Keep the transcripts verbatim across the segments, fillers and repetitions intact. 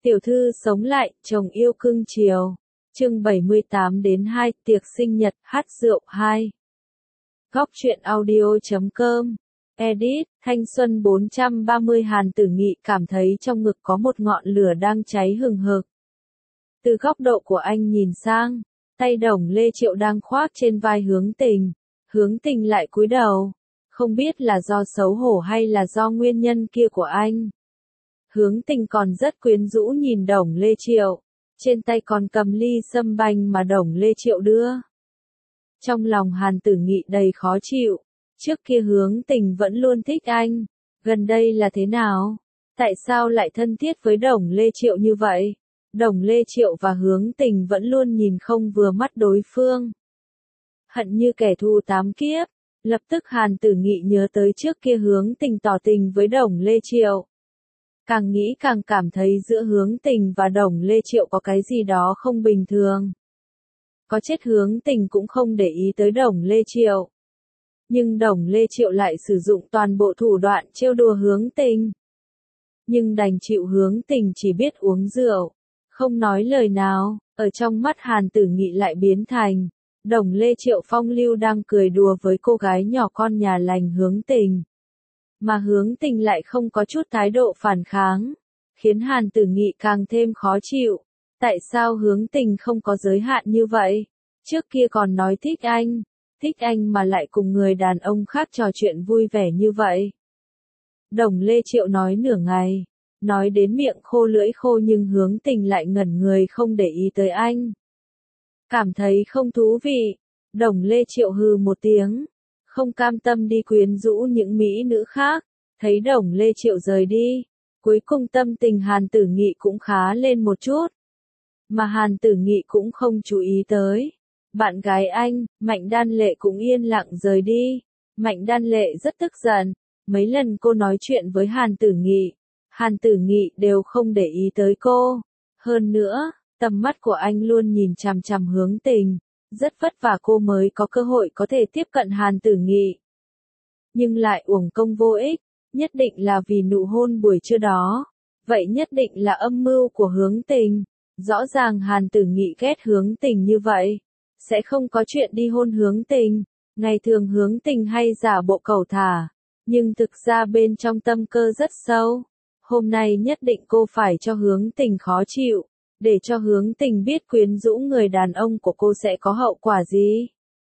Tiểu thư sống lại, chồng yêu cưng chiều. Chương bảy mươi tám đến hai, tiệc sinh nhật, hát rượu hai. Góc truyện audio chấm com. Edit, thanh xuân bốn trăm ba mươi Hàn Tử Nghị cảm thấy trong ngực có một ngọn lửa đang cháy hừng hực. Từ góc độ của anh nhìn sang, tay Đồng Lê Triệu đang khoác trên vai Hướng Tình. Hướng Tình lại cúi đầu. Không biết là do xấu hổ hay là do nguyên nhân kia của anh. Hướng Tình còn rất quyến rũ nhìn Đồng Lê Triệu. Trên tay còn cầm ly sâm banh mà Đồng Lê Triệu đưa. Trong lòng Hàn Tử Nghị đầy khó chịu. Trước kia Hướng Tình vẫn luôn thích anh. Gần đây là thế nào? Tại sao lại thân thiết với Đồng Lê Triệu như vậy? Đồng Lê Triệu và Hướng Tình vẫn luôn nhìn không vừa mắt đối phương. Hận như kẻ thù tám kiếp. Lập tức Hàn Tử Nghị nhớ tới trước kia Hướng Tình tỏ tình với Đồng Lê Triệu. Càng nghĩ càng cảm thấy giữa Hướng Tình và Đồng Lê Triệu có cái gì đó không bình thường. Có chết Hướng Tình cũng không để ý tới Đồng Lê Triệu. Nhưng Đồng Lê Triệu lại sử dụng toàn bộ thủ đoạn trêu đùa Hướng Tình. Nhưng đành chịu Hướng Tình chỉ biết uống rượu, không nói lời nào, ở trong mắt Hàn Tử Nghị lại biến thành Đồng Lê Triệu phong lưu đang cười đùa với cô gái nhỏ con nhà lành Hướng Tình. Mà Hướng Tình lại không có chút thái độ phản kháng, khiến Hàn Tử Nghị càng thêm khó chịu. Tại sao Hướng Tình không có giới hạn như vậy? Trước kia còn nói thích anh, thích anh mà lại cùng người đàn ông khác trò chuyện vui vẻ như vậy. Đồng Lê Triệu nói nửa ngày, nói đến miệng khô lưỡi khô nhưng Hướng Tình lại ngẩn người không để ý tới anh. Cảm thấy không thú vị, Đồng Lê Triệu hừ một tiếng. Không cam tâm đi quyến rũ những mỹ nữ khác, thấy Đồng Lê Triệu rời đi, cuối cùng tâm tình Hàn Tử Nghị cũng khá lên một chút. Mà Hàn Tử Nghị cũng không chú ý tới. Bạn gái anh, Mạnh Đan Lệ cũng yên lặng rời đi. Mạnh Đan Lệ rất tức giận, mấy lần cô nói chuyện với Hàn Tử Nghị, Hàn Tử Nghị đều không để ý tới cô. Hơn nữa, tầm mắt của anh luôn nhìn chằm chằm Hướng Tình. Rất vất vả cô mới có cơ hội có thể tiếp cận Hàn Tử Nghị. Nhưng lại uổng công vô ích, nhất định là vì nụ hôn buổi trưa đó. Vậy nhất định là âm mưu của Hướng Tình. Rõ ràng Hàn Tử Nghị ghét Hướng Tình như vậy, sẽ không có chuyện đi hôn Hướng Tình. Ngày thường Hướng Tình hay giả bộ cẩu thả, nhưng thực ra bên trong tâm cơ rất sâu. Hôm nay nhất định cô phải cho Hướng Tình khó chịu. Để cho Hướng Tình biết quyến rũ người đàn ông của cô sẽ có hậu quả gì.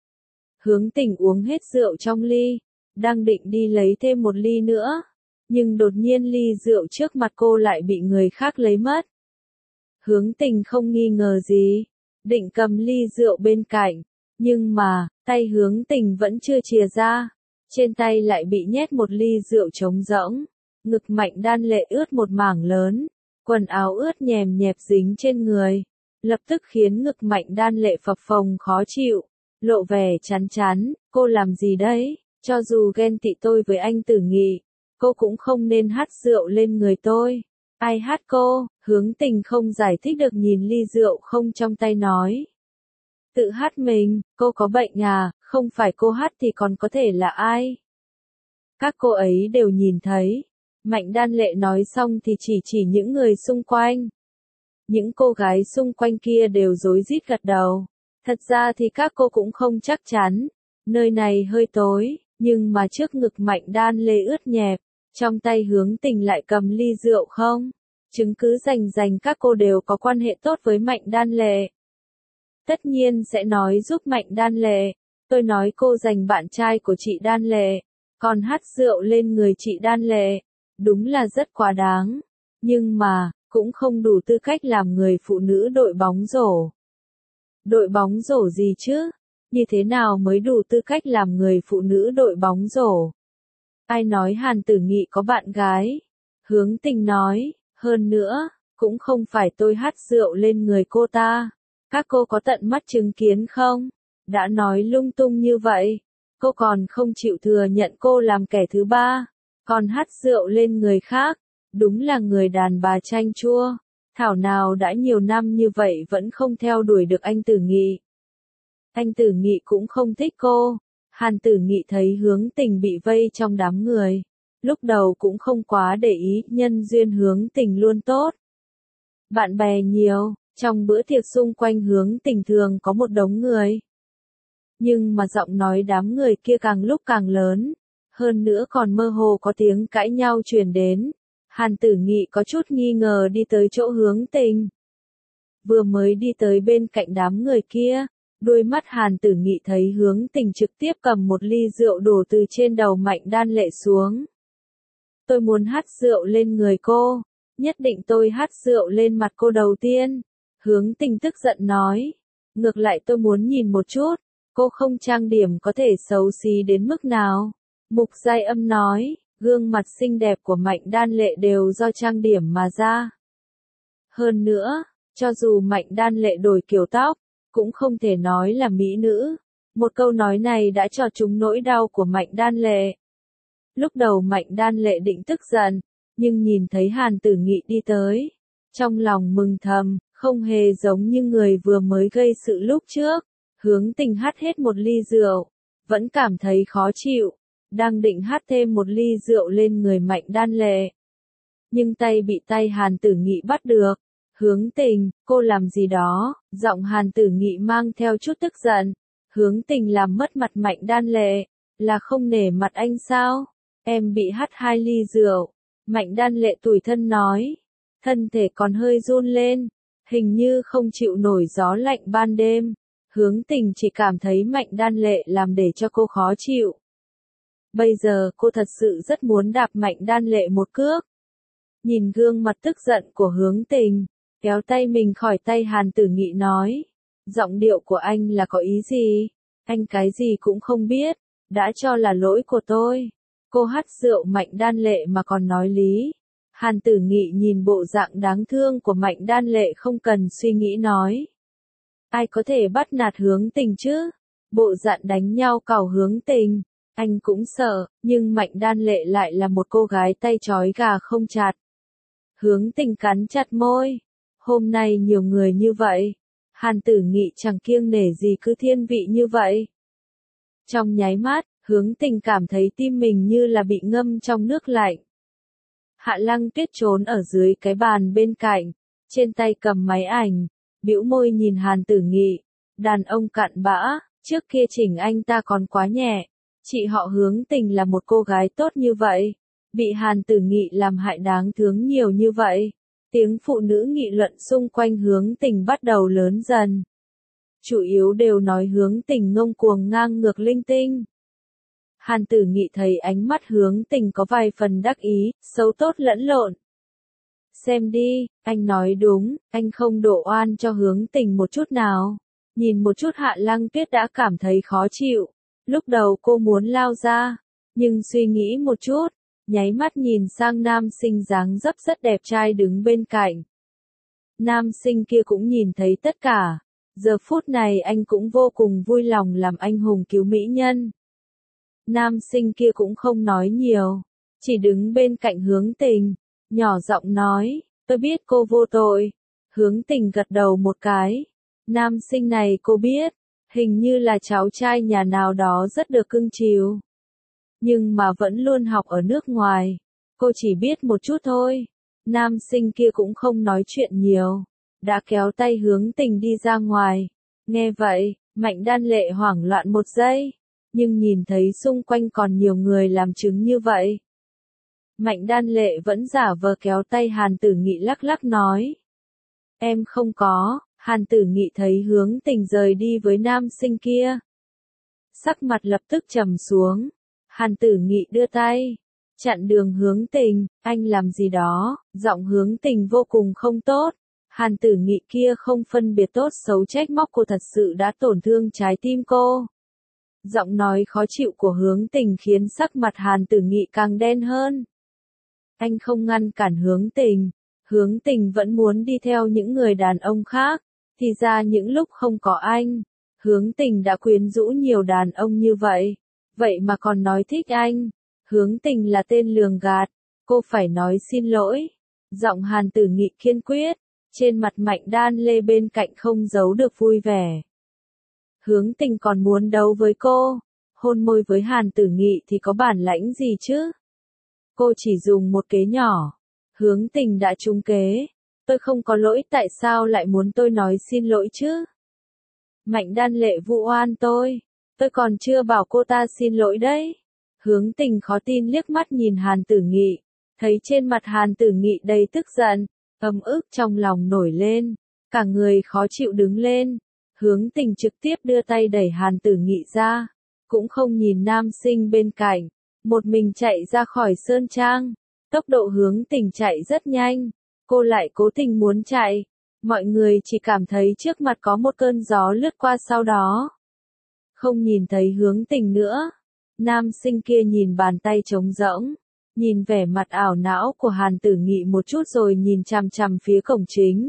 Hướng Tình uống hết rượu trong ly, đang định đi lấy thêm một ly nữa. Nhưng đột nhiên ly rượu trước mặt cô lại bị người khác lấy mất. Hướng Tình không nghi ngờ gì, định cầm ly rượu bên cạnh. Nhưng mà, tay Hướng Tình vẫn chưa chìa ra. Trên tay lại bị nhét một ly rượu trống rỗng. Ngực Mạnh Đan Lệ ướt một mảng lớn. Quần áo ướt nhèm nhẹp dính trên người, lập tức khiến ngực Mạnh Đan Lệ phập phồng khó chịu, lộ vẻ chán chán. Cô làm gì đấy? Cho dù ghen tị tôi với anh Tử Nghị, cô cũng không nên hắt rượu lên người tôi. Ai hắt cô? Hướng Tình không giải thích được nhìn ly rượu không trong tay nói. Tự hắt mình, cô có bệnh à? Không phải cô hắt thì còn có thể là ai? Các cô ấy đều nhìn thấy. Mạnh Đan Lệ nói xong thì chỉ chỉ những người xung quanh. Những cô gái xung quanh kia đều rối rít gật đầu. Thật ra thì các cô cũng không chắc chắn. Nơi này hơi tối, nhưng mà trước ngực Mạnh Đan Lệ ướt nhẹp, trong tay Hướng Tình lại cầm ly rượu không. Chứng cứ rành rành các cô đều có quan hệ tốt với Mạnh Đan Lệ. Tất nhiên sẽ nói giúp Mạnh Đan Lệ. Tôi nói cô giành bạn trai của chị Đan Lệ, còn hắt rượu lên người chị Đan Lệ. Đúng là rất quá đáng, nhưng mà, cũng không đủ tư cách làm người phụ nữ đội bóng rổ. Đội bóng rổ gì chứ? Như thế nào mới đủ tư cách làm người phụ nữ đội bóng rổ? Ai nói Hàn Tử Nghị có bạn gái? Hướng Tình nói, hơn nữa, cũng không phải tôi hắt rượu lên người cô ta. Các cô có tận mắt chứng kiến không? Đã nói lung tung như vậy, cô còn không chịu thừa nhận cô làm kẻ thứ ba. Còn hắt rượu lên người khác, đúng là người đàn bà chanh chua. Thảo nào đã nhiều năm như vậy vẫn không theo đuổi được anh Tử Nghị. Anh Tử Nghị cũng không thích cô. Hàn Tử Nghị thấy Hướng Tình bị vây trong đám người. Lúc đầu cũng không quá để ý, nhân duyên Hướng Tình luôn tốt. Bạn bè nhiều, trong bữa tiệc xung quanh Hướng Tình thường có một đống người. Nhưng mà giọng nói đám người kia càng lúc càng lớn, hơn nữa còn mơ hồ có tiếng cãi nhau truyền đến. Hàn Tử Nghị có chút nghi ngờ đi tới chỗ Hướng Tình. Vừa mới đi tới bên cạnh đám người kia, đôi mắt Hàn Tử Nghị thấy Hướng Tình trực tiếp cầm một ly rượu đổ từ trên đầu Mạnh Đan Lệ xuống. Tôi muốn hắt rượu lên người cô, nhất định tôi hắt rượu lên mặt cô đầu tiên. Hướng Tình tức giận nói, ngược lại tôi muốn nhìn một chút, cô không trang điểm có thể xấu xí đến mức nào. Mục Giai Âm nói, gương mặt xinh đẹp của Mạnh Đan Lệ đều do trang điểm mà ra. Hơn nữa, cho dù Mạnh Đan Lệ đổi kiểu tóc, cũng không thể nói là mỹ nữ. Một câu nói này đã cho trúng nỗi đau của Mạnh Đan Lệ. Lúc đầu Mạnh Đan Lệ định tức giận, nhưng nhìn thấy Hàn Tử Nghị đi tới, trong lòng mừng thầm, không hề giống như người vừa mới gây sự lúc trước. Hướng Tình hắt hết một ly rượu, vẫn cảm thấy khó chịu, đang định hắt thêm một ly rượu lên người Mạnh Đan Lệ. Nhưng tay bị tay Hàn Tử Nghị bắt được. Hướng Tình, cô làm gì đó? Giọng Hàn Tử Nghị mang theo chút tức giận. Hướng Tình làm mất mặt Mạnh Đan Lệ, là không nể mặt anh sao? Em bị hắt hai ly rượu. Mạnh Đan Lệ tủi thân nói, thân thể còn hơi run lên, hình như không chịu nổi gió lạnh ban đêm. Hướng Tình chỉ cảm thấy Mạnh Đan Lệ làm để cho cô khó chịu. Bây giờ cô thật sự rất muốn đạp Mạnh Đan Lệ một cước. Nhìn gương mặt tức giận của Hướng Tình, kéo tay mình khỏi tay Hàn Tử Nghị nói, giọng điệu của anh là có ý gì? Anh cái gì cũng không biết, đã cho là lỗi của tôi. Cô hắt rượu Mạnh Đan Lệ mà còn nói lý. Hàn Tử Nghị nhìn bộ dạng đáng thương của Mạnh Đan Lệ không cần suy nghĩ nói. Ai có thể bắt nạt Hướng Tình chứ? Bộ dạng đánh nhau cào Hướng Tình, anh cũng sợ, nhưng Mạnh Đan Lệ lại là một cô gái tay trói gà không chặt. Hướng Tình cắn chặt môi. Hôm nay nhiều người như vậy. Hàn Tử Nghị chẳng kiêng nể gì cứ thiên vị như vậy. Trong nháy mắt, Hướng Tình cảm thấy tim mình như là bị ngâm trong nước lạnh. Hạ Lăng Tuyết trốn ở dưới cái bàn bên cạnh, trên tay cầm máy ảnh, bĩu môi nhìn Hàn Tử Nghị. Đàn ông cặn bã, trước kia chỉnh anh ta còn quá nhẹ. Chị họ Hướng Tình là một cô gái tốt như vậy, bị Hàn Tử Nghị làm hại đáng thương nhiều như vậy. Tiếng phụ nữ nghị luận xung quanh Hướng Tình bắt đầu lớn dần. Chủ yếu đều nói Hướng Tình ngông cuồng ngang ngược linh tinh. Hàn Tử Nghị thấy ánh mắt Hướng Tình có vài phần đắc ý, xấu tốt lẫn lộn. Xem đi, anh nói đúng, anh không đổ oan cho Hướng Tình một chút nào. Nhìn một chút Hạ Lăng Tuyết đã cảm thấy khó chịu. Lúc đầu cô muốn lao ra, nhưng suy nghĩ một chút, nháy mắt nhìn sang nam sinh dáng dấp rất đẹp trai đứng bên cạnh. Nam sinh kia cũng nhìn thấy tất cả, giờ phút này anh cũng vô cùng vui lòng làm anh hùng cứu mỹ nhân. Nam sinh kia cũng không nói nhiều, chỉ đứng bên cạnh Hướng Tình, nhỏ giọng nói, tôi biết cô vô tội. Hướng Tình gật đầu một cái. Nam sinh này cô biết, hình như là cháu trai nhà nào đó rất được cưng chiều. Nhưng mà vẫn luôn học ở nước ngoài. Cô chỉ biết một chút thôi. Nam sinh kia cũng không nói chuyện nhiều. Đã kéo tay Hướng Tình đi ra ngoài. Nghe vậy, Mạnh Đan Lệ hoảng loạn một giây. Nhưng nhìn thấy xung quanh còn nhiều người làm chứng như vậy. Mạnh Đan Lệ vẫn giả vờ kéo tay Hàn Tử Nghị lắc lắc nói. Em không có. Hàn Tử Nghị thấy Hướng Tình rời đi với nam sinh kia. Sắc mặt lập tức trầm xuống. Hàn Tử Nghị đưa tay, chặn đường Hướng Tình, anh làm gì đó, giọng Hướng Tình vô cùng không tốt. Hàn Tử Nghị kia không phân biệt tốt xấu trách móc cô thật sự đã tổn thương trái tim cô. Giọng nói khó chịu của Hướng Tình khiến sắc mặt Hàn Tử Nghị càng đen hơn. Anh không ngăn cản Hướng Tình, Hướng Tình vẫn muốn đi theo những người đàn ông khác, thì ra những lúc không có anh, Hướng Tình đã quyến rũ nhiều đàn ông như vậy. Vậy mà còn nói thích anh. Hướng Tình là tên lường gạt. Cô phải nói xin lỗi. Giọng Hàn Tử Nghị kiên quyết. Trên mặt Mạnh Đan Lê bên cạnh không giấu được vui vẻ. Hướng Tình còn muốn đấu với cô. Hôn môi với Hàn Tử Nghị thì có bản lãnh gì chứ? Cô chỉ dùng một kế nhỏ. Hướng Tình đã trúng kế. Tôi không có lỗi, tại sao lại muốn tôi nói xin lỗi chứ? Mạnh Đan Lệ vu oan tôi. Tôi còn chưa bảo cô ta xin lỗi đấy. Hướng Tình khó tin liếc mắt nhìn Hàn Tử Nghị. Thấy trên mặt Hàn Tử Nghị đầy tức giận, ấm ức trong lòng nổi lên. Cả người khó chịu đứng lên. Hướng Tình trực tiếp đưa tay đẩy Hàn Tử Nghị ra. Cũng không nhìn nam sinh bên cạnh. Một mình chạy ra khỏi Sơn Trang. Tốc độ Hướng Tình chạy rất nhanh. Cô lại cố tình muốn chạy. Mọi người chỉ cảm thấy trước mặt có một cơn gió lướt qua, sau đó không nhìn thấy Hướng Tình nữa. Nam sinh kia nhìn bàn tay trống rỗng, nhìn vẻ mặt ảo não của Hàn Tử Nghị một chút rồi nhìn chằm chằm phía cổng chính.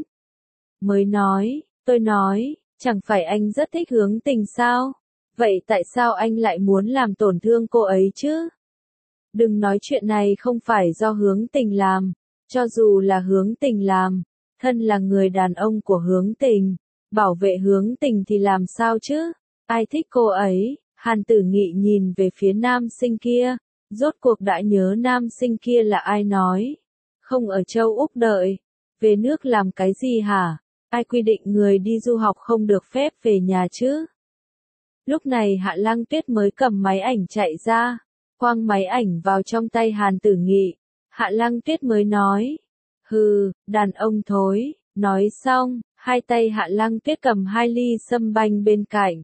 Mới nói, tôi nói, chẳng phải anh rất thích Hướng Tình sao? Vậy tại sao anh lại muốn làm tổn thương cô ấy chứ? Đừng nói chuyện này không phải do Hướng Tình làm, cho dù là Hướng Tình làm, thân là người đàn ông của Hướng Tình, bảo vệ Hướng Tình thì làm sao chứ? Ai thích cô ấy? Hàn Tử Nghị nhìn về phía nam sinh kia, rốt cuộc đã nhớ nam sinh kia là ai nói. Không ở châu Úc đợi, về nước làm cái gì hả? Ai quy định người đi du học không được phép về nhà chứ? Lúc này Hạ Lăng Tuyết mới cầm máy ảnh chạy ra, quăng máy ảnh vào trong tay Hàn Tử Nghị. Hạ Lăng Tuyết mới nói, hừ, đàn ông thối. Nói xong, hai tay Hạ Lăng Tuyết cầm hai ly sâm banh bên cạnh.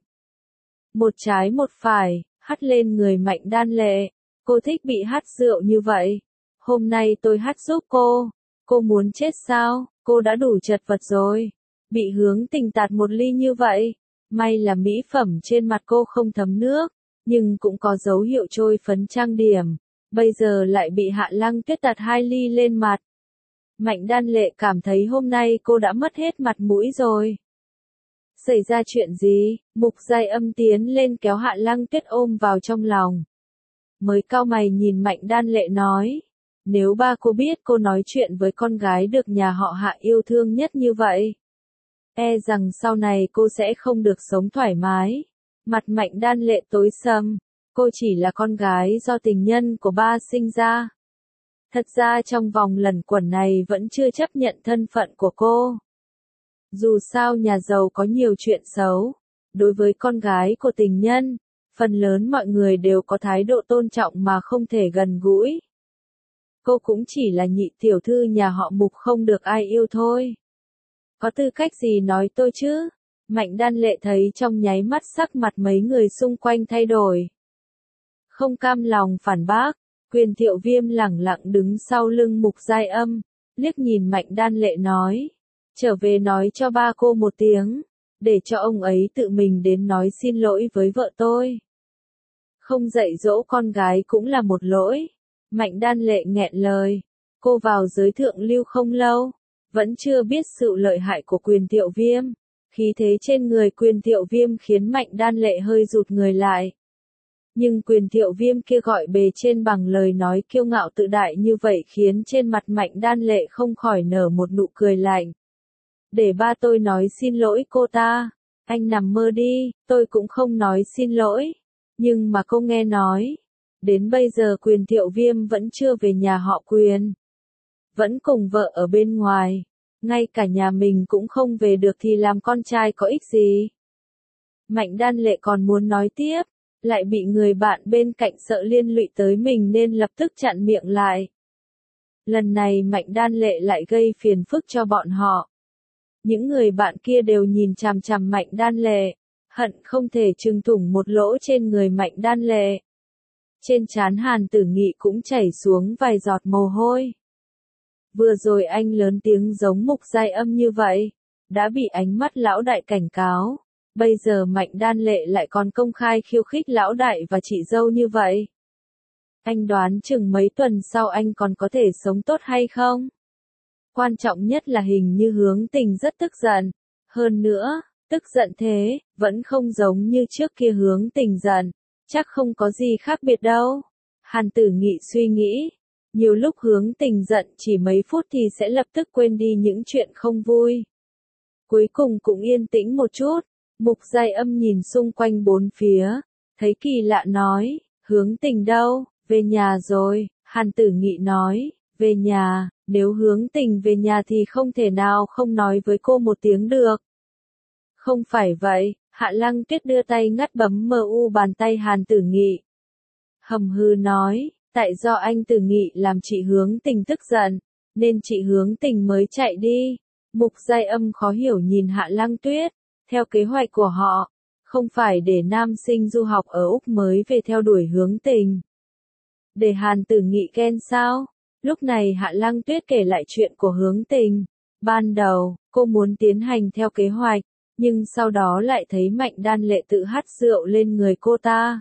Một trái một phải, hắt lên người Mạnh Đan Lệ. Cô thích bị hắt rượu như vậy. Hôm nay tôi hắt giúp cô. Cô muốn chết sao? Cô đã đủ chật vật rồi. Bị Hướng Tình tạt một ly như vậy. May là mỹ phẩm trên mặt cô không thấm nước, nhưng cũng có dấu hiệu trôi phấn trang điểm. Bây giờ lại bị Hạ Lăng Tuyết tạt hai ly lên mặt. Mạnh Đan Lệ cảm thấy hôm nay cô đã mất hết mặt mũi rồi. Xảy ra chuyện gì? Mục Giai Âm tiến lên kéo Hạ Lăng Tuyết ôm vào trong lòng. Mới cau mày nhìn Mạnh Đan Lệ nói. Nếu ba cô biết cô nói chuyện với con gái được nhà họ Hạ yêu thương nhất như vậy, e rằng sau này cô sẽ không được sống thoải mái. Mặt Mạnh Đan Lệ tối sầm. Cô chỉ là con gái do tình nhân của ba sinh ra. Thật ra trong vòng lẩn quẩn này vẫn chưa chấp nhận thân phận của cô. Dù sao nhà giàu có nhiều chuyện xấu. Đối với con gái của tình nhân, phần lớn mọi người đều có thái độ tôn trọng mà không thể gần gũi. Cô cũng chỉ là nhị tiểu thư nhà họ Mục không được ai yêu thôi. Có tư cách gì nói tôi chứ? Mạnh Đan Lệ thấy trong nháy mắt sắc mặt mấy người xung quanh thay đổi. Không cam lòng phản bác, Quyền Thiệu Viêm lẳng lặng đứng sau lưng Mục Giai Âm, liếc nhìn Mạnh Đan Lệ nói. Trở về nói cho ba cô một tiếng, để cho ông ấy tự mình đến nói xin lỗi với vợ tôi. Không dạy dỗ con gái cũng là một lỗi. Mạnh Đan Lệ nghẹn lời. Cô vào giới thượng lưu không lâu, vẫn chưa biết sự lợi hại của Quyền Thiệu Viêm. Khí thế trên người Quyền Thiệu Viêm khiến Mạnh Đan Lệ hơi rụt người lại. Nhưng Quyền Thiệu Viêm kia gọi bề trên bằng lời nói kiêu ngạo tự đại như vậy khiến trên mặt Mạnh Đan Lệ không khỏi nở một nụ cười lạnh. Để ba tôi nói xin lỗi cô ta. Anh nằm mơ đi, tôi cũng không nói xin lỗi. Nhưng mà cô nghe nói, đến bây giờ Quyền Thiệu Viêm vẫn chưa về nhà họ Quyền. Vẫn cùng vợ ở bên ngoài. Ngay cả nhà mình cũng không về được thì làm con trai có ích gì. Mạnh Đan Lệ còn muốn nói tiếp, lại bị người bạn bên cạnh sợ liên lụy tới mình nên lập tức chặn miệng lại. Lần này Mạnh Đan Lệ lại gây phiền phức cho bọn họ. Những người bạn kia đều nhìn chằm chằm Mạnh Đan Lệ, hận không thể trừng thủng một lỗ trên người Mạnh Đan Lệ. Trên trán Hàn Tử Nghị cũng chảy xuống vài giọt mồ hôi. Vừa rồi anh lớn tiếng giống Mục Giai Âm như vậy, đã bị ánh mắt lão đại cảnh cáo. Bây giờ Mạnh Đan Lệ lại còn công khai khiêu khích lão đại và chị dâu như vậy. Anh đoán chừng mấy tuần sau anh còn có thể sống tốt hay không? Quan trọng nhất là hình như Hướng Tình rất tức giận. Hơn nữa, tức giận thế, vẫn không giống như trước kia Hướng Tình giận. Chắc không có gì khác biệt đâu. Hàn Tử Nghị suy nghĩ. Nhiều lúc Hướng Tình giận chỉ mấy phút thì sẽ lập tức quên đi những chuyện không vui. Cuối cùng cũng yên tĩnh một chút. Mục Giai Âm nhìn xung quanh bốn phía. Thấy kỳ lạ nói. Hướng Tình đâu? Về nhà rồi. Hàn Tử Nghị nói. Về nhà. Nếu Hướng Tình về nhà thì không thể nào không nói với cô một tiếng được. Không phải vậy, Hạ Lăng Tuyết đưa tay ngắt bấm mờ u bàn tay Hàn Tử Nghị. Hầm hừ nói, tại do anh Tử Nghị làm chị Hướng Tình tức giận, nên chị Hướng Tình mới chạy đi. Mục Giai Âm khó hiểu nhìn Hạ Lăng Tuyết, theo kế hoạch của họ, không phải để nam sinh du học ở Úc mới về theo đuổi Hướng Tình. Để Hàn Tử Nghị ghen sao? Lúc này Hạ Lăng Tuyết kể lại chuyện của Hướng Tình. Ban đầu, cô muốn tiến hành theo kế hoạch, nhưng sau đó lại thấy Mạnh Đan Lệ tự hắt rượu lên người cô ta.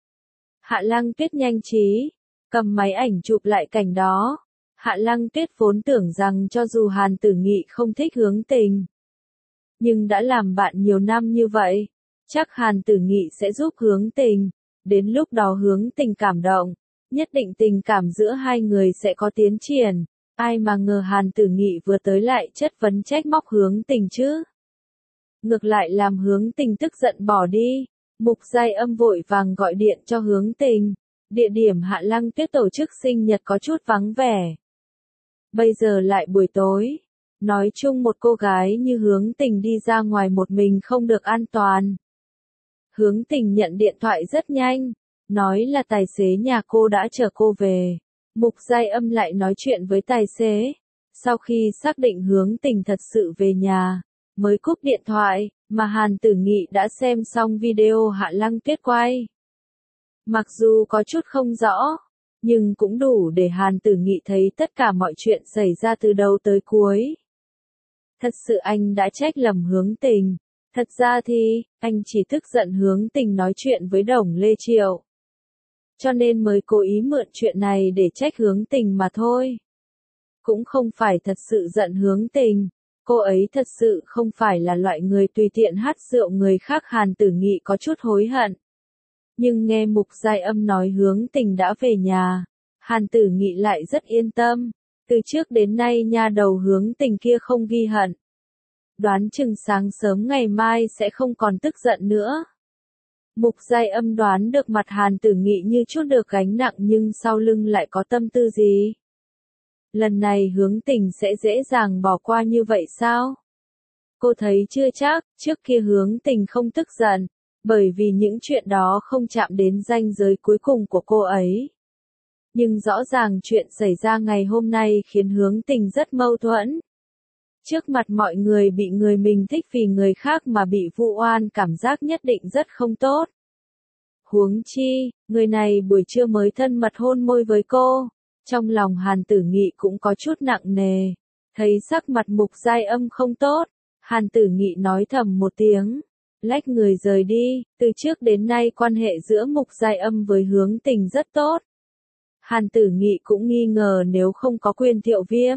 Hạ Lăng Tuyết nhanh trí, cầm máy ảnh chụp lại cảnh đó. Hạ Lăng Tuyết vốn tưởng rằng cho dù Hàn Tử Nghị không thích Hướng Tình, nhưng đã làm bạn nhiều năm như vậy, chắc Hàn Tử Nghị sẽ giúp Hướng Tình. Đến lúc đó Hướng Tình cảm động, nhất định tình cảm giữa hai người sẽ có tiến triển. Ai mà ngờ Hàn Tử Nghị vừa tới lại chất vấn trách móc Hướng Tình chứ. Ngược lại làm Hướng Tình tức giận bỏ đi. Mục Giai Âm vội vàng gọi điện cho Hướng Tình. Địa điểm Hạ Lăng Tuyết tổ chức sinh nhật có chút vắng vẻ. Bây giờ lại buổi tối. Nói chung một cô gái như Hướng Tình đi ra ngoài một mình không được an toàn. Hướng Tình nhận điện thoại rất nhanh. Nói là tài xế nhà cô đã chở cô về. Mục Giai Âm lại nói chuyện với tài xế. Sau khi xác định Hướng Tình thật sự về nhà, mới cúp điện thoại, mà Hàn Tử Nghị đã xem xong video Hạ Lăng Tuyết quay. Mặc dù có chút không rõ, nhưng cũng đủ để Hàn Tử Nghị thấy tất cả mọi chuyện xảy ra từ đầu tới cuối. Thật sự anh đã trách lầm Hướng Tình. Thật ra thì, anh chỉ tức giận Hướng Tình nói chuyện với Đồng Lê Triệu. Cho nên mới cố ý mượn chuyện này để trách Hướng Tình mà thôi. Cũng không phải thật sự giận Hướng Tình. Cô ấy thật sự không phải là loại người tùy tiện hắt rượu người khác. Hàn Tử Nghị có chút hối hận. Nhưng nghe Mục Giai Âm nói Hướng Tình đã về nhà, Hàn Tử Nghị lại rất yên tâm. Từ trước đến nay nha đầu Hướng Tình kia không ghi hận. Đoán chừng sáng sớm ngày mai sẽ không còn tức giận nữa. Mục Giai Âm đoán được mặt Hàn Tử Nghị như chút được gánh nặng nhưng sau lưng lại có tâm tư gì. Lần này Hướng Tình sẽ dễ dàng bỏ qua như vậy sao? Cô thấy chưa chắc, trước kia Hướng Tình không tức giận, bởi vì những chuyện đó không chạm đến ranh giới cuối cùng của cô ấy. Nhưng rõ ràng chuyện xảy ra ngày hôm nay khiến Hướng Tình rất mâu thuẫn. Trước mặt mọi người bị người mình thích vì người khác mà bị vu oan, cảm giác nhất định rất không tốt. Huống chi, người này buổi trưa mới thân mật hôn môi với cô. Trong lòng Hàn Tử Nghị cũng có chút nặng nề. Thấy sắc mặt Mục Giai Âm không tốt, Hàn Tử Nghị nói thầm một tiếng, lách người rời đi. Từ trước đến nay quan hệ giữa Mục Giai Âm với Hướng Tình rất tốt. Hàn Tử Nghị cũng nghi ngờ nếu không có Quyền Thiệu Viêm,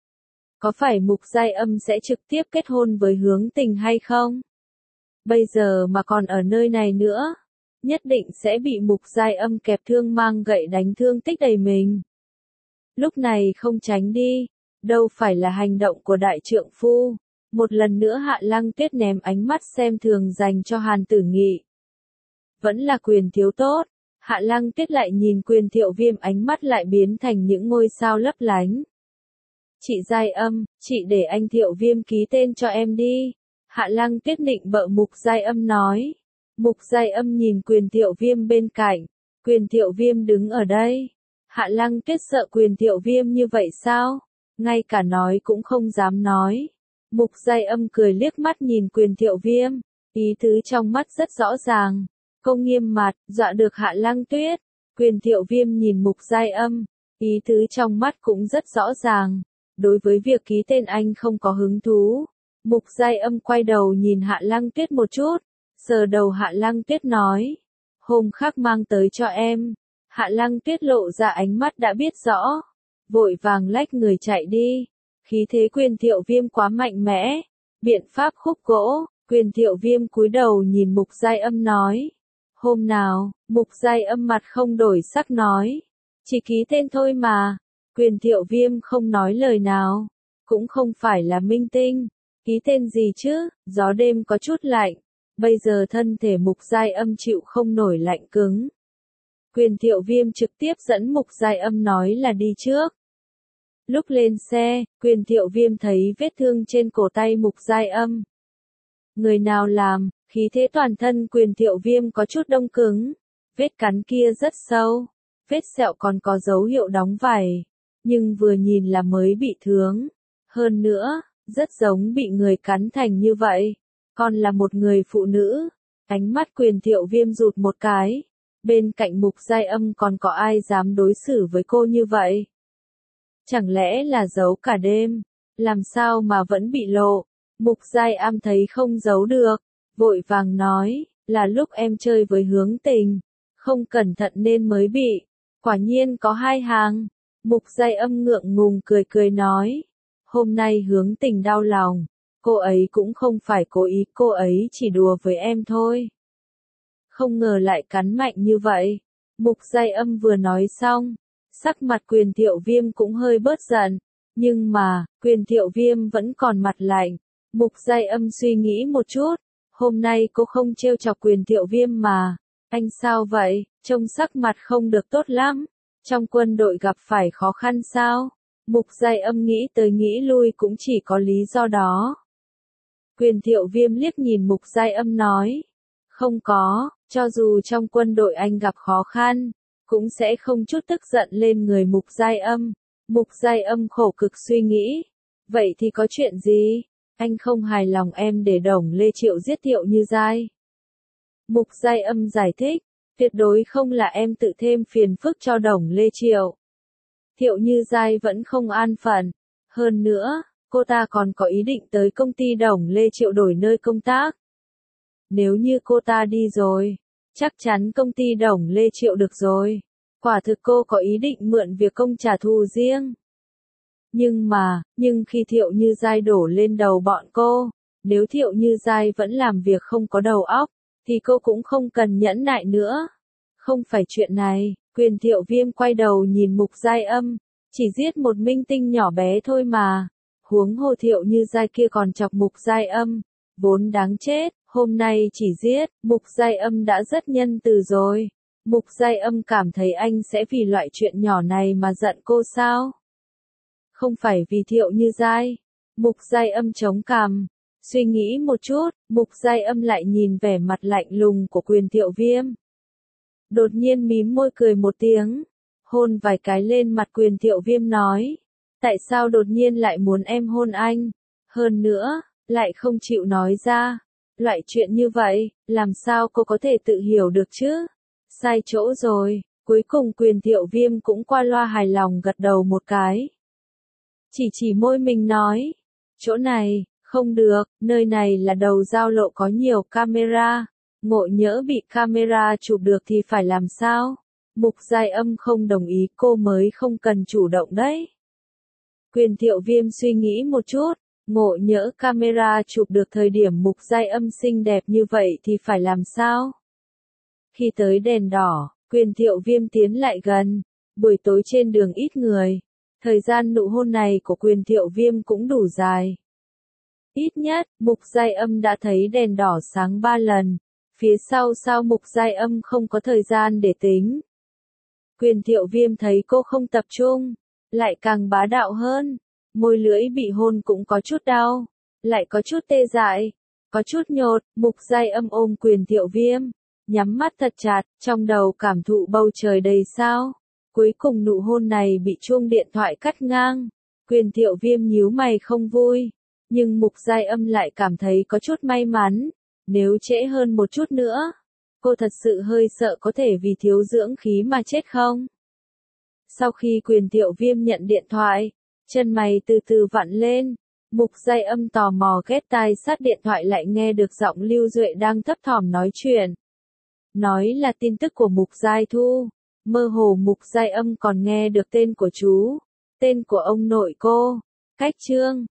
có phải Mục Giai Âm sẽ trực tiếp kết hôn với Hướng Tình hay không? Bây giờ mà còn ở nơi này nữa, nhất định sẽ bị Mục Giai Âm kẹp thương mang gậy đánh thương tích đầy mình. Lúc này không tránh đi, đâu phải là hành động của đại trượng phu. Một lần nữa Hạ Lăng Tuyết ném ánh mắt xem thường dành cho Hàn Tử Nghị. Vẫn là Quyền thiếu tốt. Hạ Lăng Tuyết lại nhìn Quyền Thiệu Viêm, ánh mắt lại biến thành những ngôi sao lấp lánh. Chị Giai Âm, chị để anh Thiệu Viêm ký tên cho em đi. Hạ Lăng Tuyết nịnh bợ Mục Giai Âm nói. Mục Giai Âm nhìn Quyền Thiệu Viêm bên cạnh. Quyền Thiệu Viêm đứng ở đây. Hạ Lăng Tuyết sợ Quyền Thiệu Viêm như vậy sao? Ngay cả nói cũng không dám nói. Mục Giai Âm cười liếc mắt nhìn Quyền Thiệu Viêm. Ý tứ trong mắt rất rõ ràng. Cô nghiêm mặt, dọa được Hạ Lăng Tuyết. Quyền Thiệu Viêm nhìn Mục Giai Âm. Ý tứ trong mắt cũng rất rõ ràng. Đối với việc ký tên anh không có hứng thú. Mục Giai Âm quay đầu nhìn Hạ Lăng Tuyết một chút. Sờ đầu Hạ Lăng Tuyết nói. Hôm khác mang tới cho em. Hạ Lăng Tuyết lộ ra ánh mắt đã biết rõ. Vội vàng lách người chạy đi. Khí thế Quyền Thiệu Viêm quá mạnh mẽ. Biện pháp khúc gỗ. Quyền Thiệu Viêm cúi đầu nhìn Mục Giai Âm nói. Hôm nào, Mục Giai Âm mặt không đổi sắc nói. Chỉ ký tên thôi mà. Quyền Thiệu Viêm không nói lời nào. Cũng không phải là minh tinh. Ký tên gì chứ, gió đêm có chút lạnh. Bây giờ thân thể Mục Giai Âm chịu không nổi lạnh cứng. Quyền Thiệu Viêm trực tiếp dẫn Mục Giai Âm nói là đi trước. Lúc lên xe, Quyền Thiệu Viêm thấy vết thương trên cổ tay Mục Giai Âm. Người nào làm, khí thế toàn thân Quyền Thiệu Viêm có chút đông cứng. Vết cắn kia rất sâu, vết sẹo còn có dấu hiệu đóng vảy, nhưng vừa nhìn là mới bị thương. Hơn nữa, rất giống bị người cắn thành như vậy. Còn là một người phụ nữ. Ánh mắt Quyền Thiệu Viêm rụt một cái. Bên cạnh Mục Giai Âm còn có ai dám đối xử với cô như vậy? Chẳng lẽ là giấu cả đêm? Làm sao mà vẫn bị lộ? Mục Giai Âm thấy không giấu được, vội vàng nói, là lúc em chơi với Hướng Tình, không cẩn thận nên mới bị. Quả nhiên có hai hàng. Mục Giai Âm ngượng ngùng cười cười nói, hôm nay Hướng Tình đau lòng, cô ấy cũng không phải cố ý, cô ấy chỉ đùa với em thôi. Không ngờ lại cắn mạnh như vậy. Mục Giai Âm vừa nói xong, sắc mặt Quyền Thiệu Viêm cũng hơi bớt giận, nhưng mà, Quyền Thiệu Viêm vẫn còn mặt lạnh. Mục Giai Âm suy nghĩ một chút, hôm nay cô không trêu chọc Quyền Thiệu Viêm mà. Anh sao vậy, trông sắc mặt không được tốt lắm, trong quân đội gặp phải khó khăn sao? Mục Giai Âm nghĩ tới nghĩ lui cũng chỉ có lý do đó. Quyền Thiệu Viêm liếc nhìn Mục Giai Âm nói, không có, cho dù trong quân đội anh gặp khó khăn, cũng sẽ không chút tức giận lên người Mục Giai Âm. Mục Giai Âm khổ cực suy nghĩ, vậy thì có chuyện gì? Anh không hài lòng em để Đồng Lê Triệu giết Thiệu Như Giai. Mục Giai Âm giải thích, tuyệt đối không là em tự thêm phiền phức cho Đồng Lê Triệu. Thiệu Như Giai vẫn không an phận. Hơn nữa, cô ta còn có ý định tới công ty Đồng Lê Triệu đổi nơi công tác. Nếu như cô ta đi rồi, chắc chắn công ty Đồng Lê Triệu được rồi. Quả thực cô có ý định mượn việc công trả thù riêng. Nhưng mà, nhưng khi Thiệu Như Giai đổ lên đầu bọn cô, nếu Thiệu Như Giai vẫn làm việc không có đầu óc, thì cô cũng không cần nhẫn nại nữa. Không phải chuyện này. Quyền Thiệu Viêm quay đầu nhìn Mục Giai Âm, chỉ giết một minh tinh nhỏ bé thôi mà. Huống hồ Thiệu Như Giai kia còn chọc Mục Giai Âm, vốn đáng chết, hôm nay chỉ giết, Mục Giai Âm đã rất nhân từ rồi. Mục Giai Âm cảm thấy anh sẽ vì loại chuyện nhỏ này mà giận cô sao? Không phải vì Thiệu Như Giai. Mục Giai Âm chống cằm, suy nghĩ một chút, Mục Giai Âm lại nhìn vẻ mặt lạnh lùng của Quyền Thiệu Viêm. Đột nhiên mím môi cười một tiếng, hôn vài cái lên mặt Quyền Thiệu Viêm nói, tại sao đột nhiên lại muốn em hôn anh? Hơn nữa, lại không chịu nói ra. Loại chuyện như vậy, làm sao cô có thể tự hiểu được chứ? Sai chỗ rồi. Cuối cùng Quyền Thiệu Viêm cũng qua loa hài lòng gật đầu một cái. Chỉ chỉ môi mình nói, chỗ này, không được, nơi này là đầu giao lộ có nhiều camera. Ngộ nhỡ bị camera chụp được thì phải làm sao? Mục Giai Âm không đồng ý, cô mới không cần chủ động đấy. Quyền Thiệu Viêm suy nghĩ một chút, ngộ nhỡ camera chụp được thời điểm Mục Giai Âm xinh đẹp như vậy thì phải làm sao? Khi tới đèn đỏ, Quyền Thiệu Viêm tiến lại gần, buổi tối trên đường ít người, thời gian nụ hôn này của Quyền Thiệu Viêm cũng đủ dài. Ít nhất, Mục Giai Âm đã thấy đèn đỏ sáng ba lần. Phía sau sao Mục Giai Âm không có thời gian để tính. Quyền Thiệu Viêm thấy cô không tập trung, lại càng bá đạo hơn. Môi lưỡi bị hôn cũng có chút đau, lại có chút tê dại, có chút nhột. Mục Giai Âm ôm Quyền Thiệu Viêm, nhắm mắt thật chặt, trong đầu cảm thụ bầu trời đầy sao. Cuối cùng nụ hôn này bị chuông điện thoại cắt ngang. Quyền Thiệu Viêm nhíu mày không vui, nhưng Mục Giai Âm lại cảm thấy có chút may mắn. Nếu trễ hơn một chút nữa, cô thật sự hơi sợ có thể vì thiếu dưỡng khí mà chết không? Sau khi Quyền Thiệu Viêm nhận điện thoại, chân mày từ từ vặn lên, Mục Giai Âm tò mò ghé tai sát điện thoại lại nghe được giọng Lưu Duệ đang thấp thỏm nói chuyện. Nói là tin tức của Mục Giai Thu, mơ hồ Mục Giai Âm còn nghe được tên của chú, tên của ông nội cô, Cách Trương.